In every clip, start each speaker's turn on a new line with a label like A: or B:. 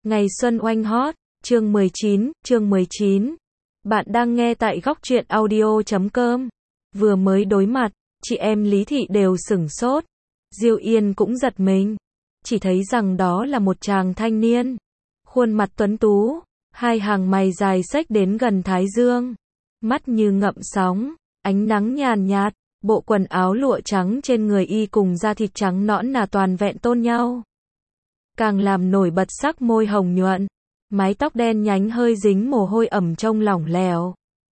A: Ngày xuân oanh hot, chương 19. Bạn đang nghe tại góc truyện audio.com. Vừa mới đối mặt, chị em Lý Thị đều sửng sốt. Diêu Yên cũng giật mình. Chỉ thấy rằng đó là một chàng thanh niên. Khuôn mặt tuấn tú, hai hàng mày dài xếch đến gần thái dương. Mắt như ngậm sóng, ánh nắng nhàn nhạt, bộ quần áo lụa trắng trên người y cùng da thịt trắng nõn nà toàn vẹn tôn nhau. Càng làm nổi bật sắc môi hồng nhuận, mái tóc đen nhánh hơi dính mồ hôi ẩm trông lỏng lẻo.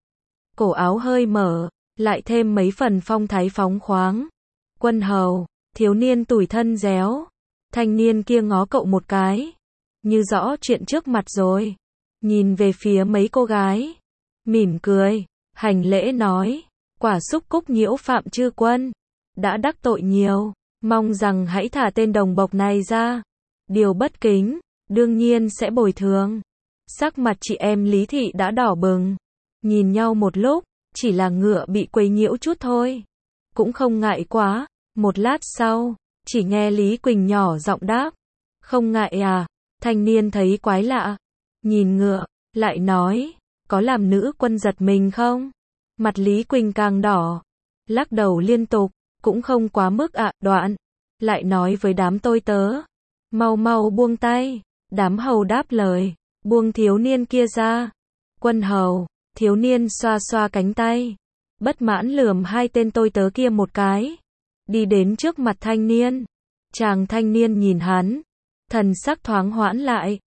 A: Cổ áo hơi mở, lại thêm mấy phần phong thái phóng khoáng. Quân hầu, thiếu niên tủi thân réo. Thanh niên kia ngó cậu một cái, như rõ chuyện trước mặt rồi. Nhìn về phía mấy cô gái, mỉm cười, hành lễ nói, quả xúc cúc nhiễu phạm chư quân, đã đắc tội nhiều, mong rằng hãy thả tên đồng bộc này ra. Điều bất kính, đương nhiên sẽ bồi thường. Sắc mặt chị em Lý Thị đã đỏ bừng, nhìn nhau một lúc, chỉ là ngựa bị quấy nhiễu chút thôi. Cũng không ngại quá, một lát sau, chỉ nghe Lý Quỳnh nhỏ giọng đáp, không ngại à, thanh niên thấy quái lạ, nhìn ngựa, lại nói, có làm nữ quân giật mình không? Mặt Lý Quỳnh càng đỏ, lắc đầu liên tục, cũng không quá mức ạ, đoạn, lại nói với đám tôi tớ, mau mau buông tay, đám hầu đáp lời, buông thiếu niên kia ra. Quân hầu, thiếu niên xoa xoa cánh tay, bất mãn lườm hai tên tôi tớ kia một cái, đi đến trước mặt thanh niên. Chàng thanh niên nhìn hắn, thần sắc thoáng hoãn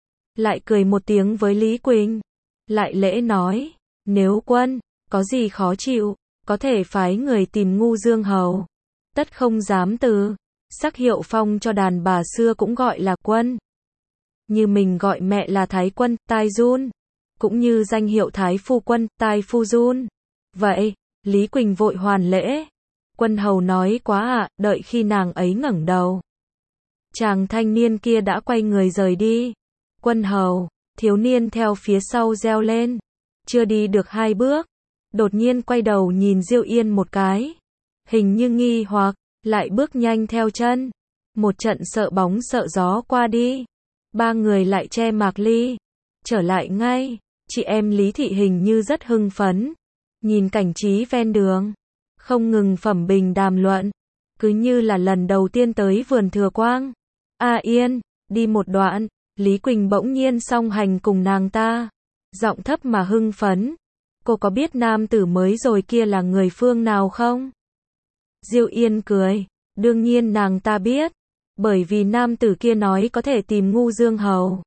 A: lại cười một tiếng với Lý Quỳnh, lại lễ nói, nếu quân có gì khó chịu, có thể phái người tìm Ngu Dương hầu, tất không dám từ. Sắc hiệu phong cho đàn bà xưa cũng gọi là quân, như mình gọi mẹ là Thái quân, Tai Jun, cũng như danh hiệu Thái phu quân, Tai phu Jun. Vậy, Lý Quỳnh vội hoàn lễ, quân hầu nói quá ạ, đợi khi nàng ấy ngẩng đầu. Chàng thanh niên kia đã quay người rời đi. Quân hầu, thiếu niên theo phía sau reo lên, chưa đi được hai bước, đột nhiên quay đầu nhìn Diêu Yên một cái, hình như nghi hoặc, lại bước nhanh theo chân. Một trận sợ bóng sợ gió qua đi, ba người lại che Mạc Ly, trở lại ngay. Chị em Lý Thị hình như rất hưng phấn, nhìn cảnh trí ven đường, không ngừng phẩm bình đàm luận, cứ như là lần đầu tiên tới vườn Thừa Quang. Yên, đi một đoạn, Lý Quỳnh bỗng nhiên song hành cùng nàng ta, giọng thấp mà hưng phấn, cô có biết nam tử mới rồi kia là người phương nào không? Diêu Yên cười, đương nhiên nàng ta biết, bởi vì nam tử kia nói có thể tìm Ngu Dương hầu.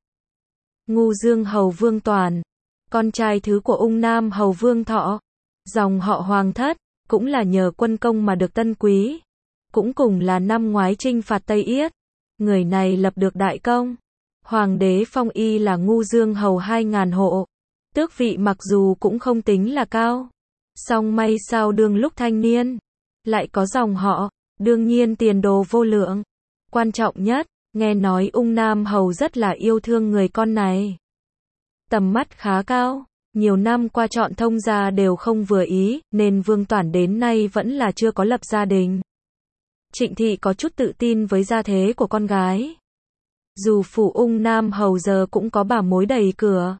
A: Ngu Dương hầu Vương Toàn, con trai thứ của Ung Nam hầu Vương Thọ, dòng họ Hoàng thất, cũng là nhờ quân công mà được tân quý, cũng cùng là năm ngoái chinh phạt Tây Yết, người này lập được đại công. Hoàng đế phong y là Ngu Dương hầu 2000 hộ, tước vị mặc dù cũng không tính là cao, song may sao đương lúc thanh niên, lại có dòng họ, đương nhiên tiền đồ vô lượng. Quan trọng nhất, nghe nói Ung Nam hầu rất là yêu thương người con này. Tầm mắt khá cao, nhiều năm qua chọn thông gia đều không vừa ý, nên Vương Toản đến nay vẫn là chưa có lập gia đình. Trịnh Thị có chút tự tin với gia thế của con gái. Dù phủ Ung Nam hầu giờ cũng có bà mối đầy cửa,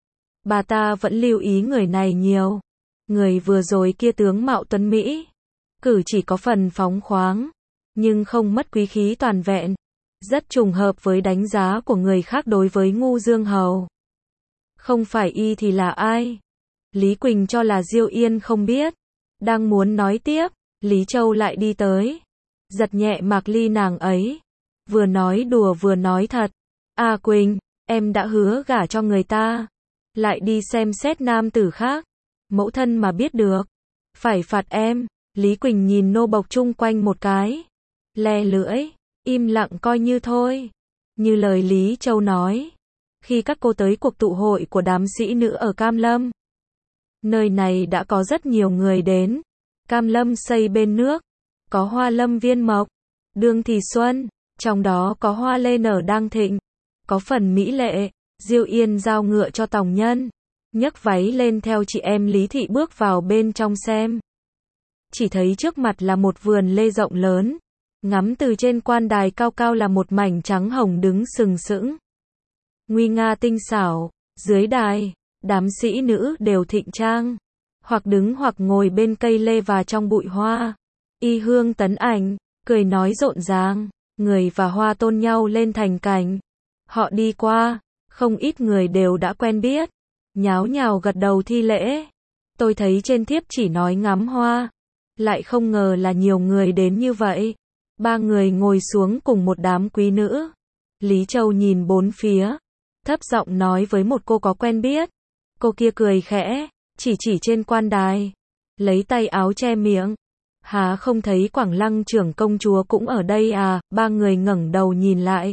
A: bà ta vẫn lưu ý người này nhiều. Người vừa rồi kia tướng mạo tuấn mỹ, cử chỉ có phần phóng khoáng, nhưng không mất quý khí toàn vẹn, rất trùng hợp với đánh giá của người khác đối với Ngu Dương hầu. Không phải y thì là ai? Lý Quỳnh cho là Diêu Yên không biết, đang muốn nói tiếp, Lý Châu lại đi tới, giật nhẹ Mạc Ly nàng ấy, vừa nói đùa vừa nói thật, Quỳnh, em đã hứa gả cho người ta, lại đi xem xét nam tử khác, mẫu thân mà biết được, phải phạt em. Lý Quỳnh nhìn nô bộc chung quanh một cái, le lưỡi, im lặng coi như thôi. Như lời Lý Châu nói, khi các cô tới cuộc tụ hội của đám sĩ nữ ở Cam Lâm, nơi này đã có rất nhiều người đến. Cam Lâm xây bên nước, có hoa lâm viên mộc, đương thì xuân, trong đó có hoa lê nở đang thịnh, có phần mỹ lệ. Diêu Yên giao ngựa cho tòng nhân, nhấc váy lên theo chị em Lý Thị bước vào bên trong xem. Chỉ thấy trước mặt là một vườn lê rộng lớn, ngắm từ trên quan đài cao cao là một mảnh trắng hồng đứng sừng sững. nguy nga tinh xảo. Dưới đài, đám sĩ nữ đều thịnh trang, hoặc đứng hoặc ngồi bên cây lê và trong bụi hoa. Y hương tấn ảnh, cười nói rộn ràng, người và hoa tôn nhau lên thành cảnh. Họ đi qua, không ít người đều đã quen biết, nháo nhào gật đầu thi lễ. Tôi thấy trên thiếp chỉ nói ngắm hoa, lại không ngờ là nhiều người đến như vậy. Ba người ngồi xuống cùng một đám quý nữ. Lý Châu nhìn bốn phía, thấp giọng nói với một cô có quen biết. Cô kia cười khẽ, chỉ trên quan đài, lấy tay áo che miệng. Há không thấy Quảng Lăng trưởng công chúa cũng ở đây à? Ba người ngẩng đầu nhìn lại.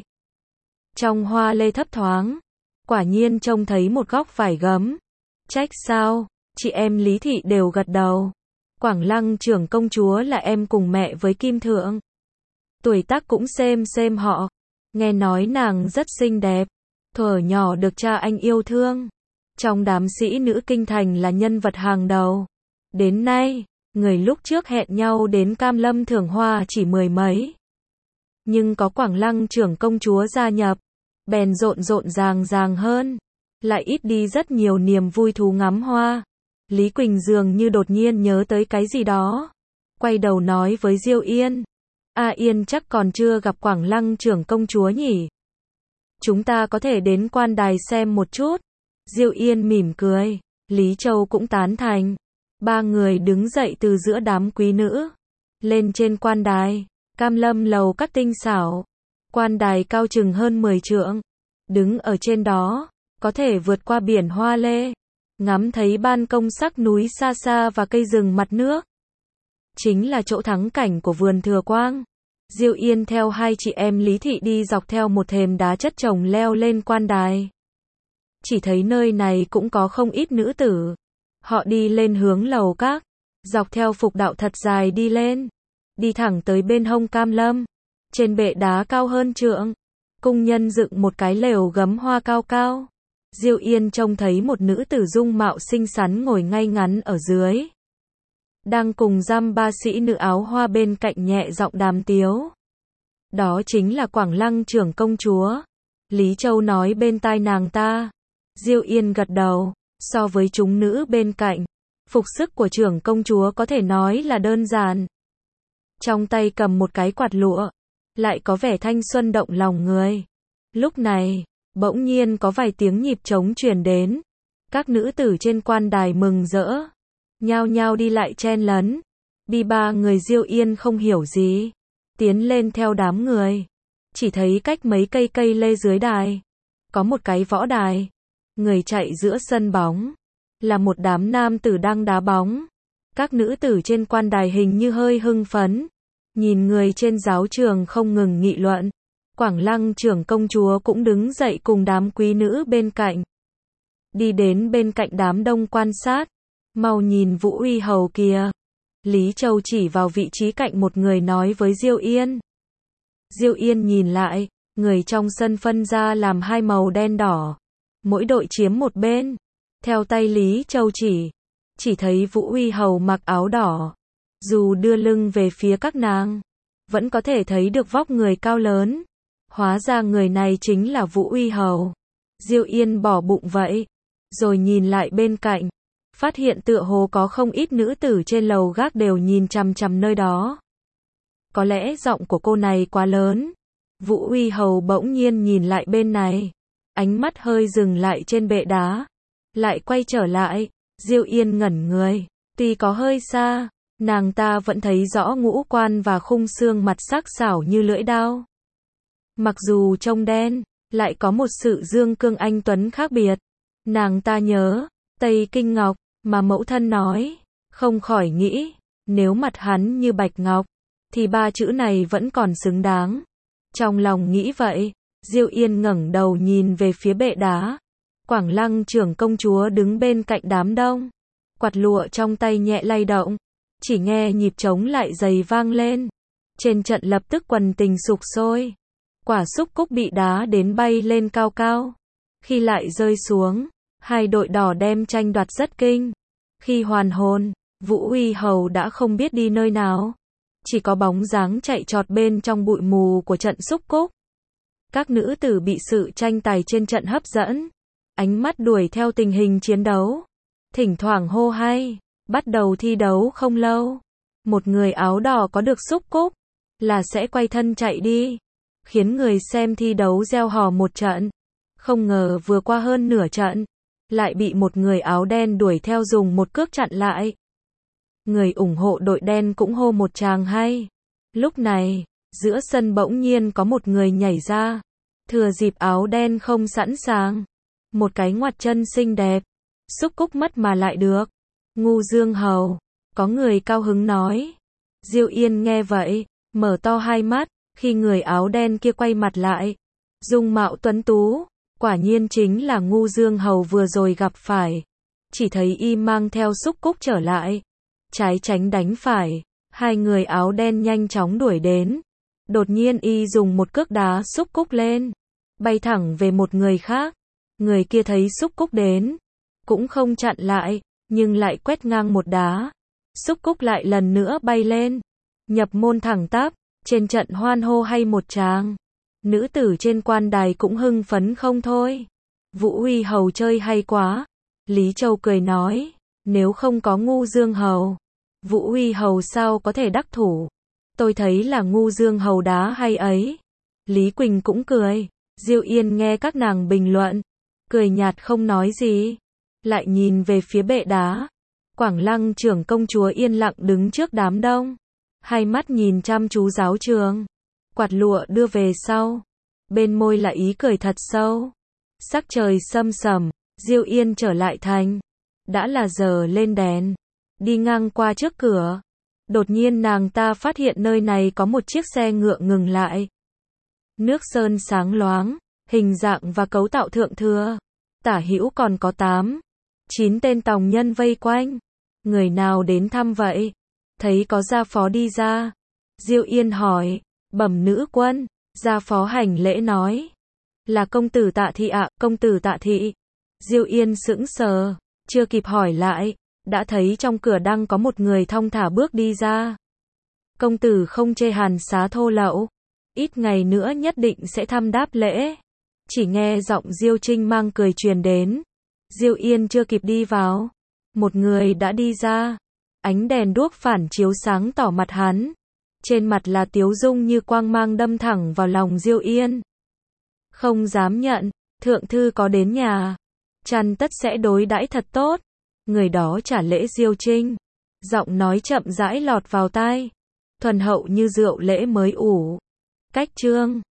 A: Trong hoa lê thấp thoáng, quả nhiên trông thấy một góc vải gấm. Trách sao? Chị em Lý Thị đều gật đầu. Quảng Lăng trưởng công chúa là em cùng mẹ với Kim Thượng. Tuổi tác cũng xem họ. Nghe nói nàng rất xinh đẹp, thuở nhỏ được cha anh yêu thương. Trong đám sĩ nữ kinh thành là nhân vật hàng đầu. Đến nay, người lúc trước hẹn nhau đến Cam Lâm thưởng hoa chỉ mười mấy. Nhưng có Quảng Lăng trưởng công chúa gia nhập, bèn rộn ràng hơn. Lại ít đi rất nhiều niềm vui thú ngắm hoa. Lý Quỳnh dường như đột nhiên nhớ tới cái gì đó. Quay đầu nói với Diêu Yên. A Yên chắc còn chưa gặp Quảng Lăng trưởng công chúa nhỉ? Chúng ta có thể đến quan đài xem một chút. Diêu Yên mỉm cười. Lý Châu cũng tán thành. Ba người đứng dậy từ giữa đám quý nữ. Lên trên quan đài. Cam Lâm lầu các tinh xảo. Quan đài cao chừng hơn 10 trượng. Đứng ở trên đó, có thể vượt qua biển hoa lê. Ngắm thấy ban công sắc núi xa xa và cây rừng mặt nước. Chính là chỗ thắng cảnh của vườn Thừa Quang. Diêu Yên theo hai chị em Lý Thị đi dọc theo một thềm đá chất chồng leo lên quan đài. Chỉ thấy nơi này cũng có không ít nữ tử. Họ đi lên hướng lầu các, dọc theo phục đạo thật dài đi lên, đi thẳng tới bên hông Cam Lâm. Trên bệ đá cao hơn trượng, cung nhân dựng một cái lều gấm hoa cao cao. Diêu Yên trông thấy một nữ tử dung mạo xinh xắn ngồi ngay ngắn ở dưới, đang cùng dăm ba sĩ nữ áo hoa bên cạnh nhẹ giọng đàm tiếu. Đó chính là Quảng Lăng trưởng công chúa. Lý Châu nói bên tai nàng ta. Diêu Yên gật đầu. So với chúng nữ bên cạnh, phục sức của trưởng công chúa có thể nói là đơn giản. Trong tay cầm một cái quạt lụa, lại có vẻ thanh xuân động lòng người. Lúc này, bỗng nhiên có vài tiếng nhịp trống truyền đến. Các nữ tử trên quan đài mừng rỡ, nhao nhao đi lại chen lấn. Ba người Diêu Yên không hiểu gì, tiến lên theo đám người. Chỉ thấy cách mấy cây lê dưới đài, có một cái võ đài. Người chạy giữa sân bóng, là một đám nam tử đang đá bóng. Các nữ tử trên quan đài hình như hơi hưng phấn, nhìn người trên giáo trường không ngừng nghị luận. Quảng Lăng trưởng công chúa cũng đứng dậy cùng đám quý nữ bên cạnh. Đi đến bên cạnh đám đông quan sát. Mau nhìn Vũ Uy Hầu kìa. Lý Châu chỉ vào vị trí cạnh một người nói với Diêu Yên. Diêu Yên nhìn lại, người trong sân phân ra làm hai màu đen đỏ. Mỗi đội chiếm một bên. Theo tay Lý Châu chỉ thấy Vũ Uy Hầu mặc áo đỏ. Dù đưa lưng về phía các nàng, vẫn có thể thấy được vóc người cao lớn. Hóa ra người này chính là Vũ Uy Hầu. Diêu Yên bỏ bụng vậy, rồi nhìn lại bên cạnh, phát hiện tựa hồ có không ít nữ tử trên lầu gác đều nhìn chằm chằm nơi đó. Có lẽ giọng của cô này quá lớn. Vũ Uy Hầu bỗng nhiên nhìn lại bên này, ánh mắt hơi dừng lại trên bệ đá, lại quay trở lại. Diêu Yên ngẩn người, tuy có hơi xa, nàng ta vẫn thấy rõ ngũ quan và khung xương mặt sắc sảo như lưỡi dao. Mặc dù trông đen, lại có một sự dương cương anh tuấn khác biệt. Nàng ta nhớ Tây Kinh Ngọc mà mẫu thân nói, không khỏi nghĩ, nếu mặt hắn như bạch ngọc, thì ba chữ này vẫn còn xứng đáng. Trong lòng nghĩ vậy, Diêu Yên ngẩng đầu nhìn về phía bệ đá. Quảng Lăng trưởng công chúa đứng bên cạnh đám đông, quạt lụa trong tay nhẹ lay động, chỉ nghe nhịp trống lại dày vang lên. Trên trận lập tức quần tình sục sôi. Quả xúc cúc bị đá đến bay lên cao cao. Khi lại rơi xuống, hai đội đỏ đem tranh đoạt rất kinh. Khi hoàn hồn, Vũ Uy Hầu đã không biết đi nơi nào. Chỉ có bóng dáng chạy trọt bên trong bụi mù của trận xúc cúc. Các nữ tử bị sự tranh tài trên trận hấp dẫn, ánh mắt đuổi theo tình hình chiến đấu, thỉnh thoảng hô hay. Bắt đầu thi đấu không lâu, một người áo đỏ có được xúc cúc, là sẽ quay thân chạy đi, khiến người xem thi đấu reo hò một trận. Không ngờ vừa qua hơn nửa trận, lại bị một người áo đen đuổi theo dùng một cước chặn lại. Người ủng hộ đội đen cũng hô một tràng hay. Lúc này, giữa sân bỗng nhiên có một người nhảy ra, thừa dịp áo đen không sẵn sàng, một cái ngoặt chân xinh đẹp, xúc cúc mất mà lại được. Ngu Dương Hầu, có người cao hứng nói. Diêu Yên nghe vậy, mở to hai mắt, khi người áo đen kia quay mặt lại, dung mạo tuấn tú, quả nhiên chính là Ngu Dương Hầu vừa rồi gặp phải. Chỉ thấy y mang theo xúc cúc trở lại, trái tránh đánh phải, hai người áo đen nhanh chóng đuổi đến. Đột nhiên y dùng một cước đá xúc cúc lên, bay thẳng về một người khác. Người kia thấy xúc cúc đến, cũng không chặn lại, nhưng lại quét ngang một đá. Xúc cúc lại lần nữa bay lên, nhập môn thẳng tắp, trên trận hoan hô hay một tràng. Nữ tử trên quan đài cũng hưng phấn không thôi. Vũ Huy Hầu chơi hay quá. Lý Châu cười nói, nếu không có Ngu Dương Hầu, Vũ Huy Hầu sao có thể đắc thủ. Tôi thấy là Ngu Dương Hầu đá hay ấy. Lý Quỳnh cũng cười. Diêu Yên nghe các nàng bình luận, cười nhạt không nói gì, lại nhìn về phía bệ đá. Quảng Lăng trưởng công chúa yên lặng đứng trước đám đông, hai mắt nhìn chăm chú giáo trường, quạt lụa đưa về sau, bên môi là ý cười thật sâu. Sắc trời sâm sẩm, Diêu Yên trở lại thành, đã là giờ lên đèn, đi ngang qua trước cửa, đột nhiên nàng ta phát hiện nơi này có một chiếc xe ngựa ngừng lại. Nước sơn sáng loáng, hình dạng và cấu tạo thượng thừa, tả hữu còn có 8, 9 tên tòng nhân vây quanh. Người nào đến thăm vậy? Thấy có gia phó đi ra. Diêu Yên hỏi, bẩm nữ quân. Gia phó hành lễ nói, là công tử Tạ Thị ạ. Công tử Tạ Thị. Diêu Yên sững sờ, chưa kịp hỏi lại, đã thấy trong cửa đang có một người thong thả bước đi ra. Công tử không chê hàn xá thô lậu, ít ngày nữa nhất định sẽ thăm đáp lễ. Chỉ nghe giọng Diêu Trinh mang cười truyền đến. Diêu Yên chưa kịp đi vào, một người đã đi ra. Ánh đèn đuốc phản chiếu sáng tỏ mặt hắn, trên mặt là tiếu dung như quang mang đâm thẳng vào lòng Diêu Yên. Không dám nhận, thượng thư có đến nhà, chăn tất sẽ đối đãi thật tốt. Người đó trả lễ Diêu Trinh, giọng nói chậm rãi lọt vào tai, thuần hậu như rượu lễ mới ủ. Cách chương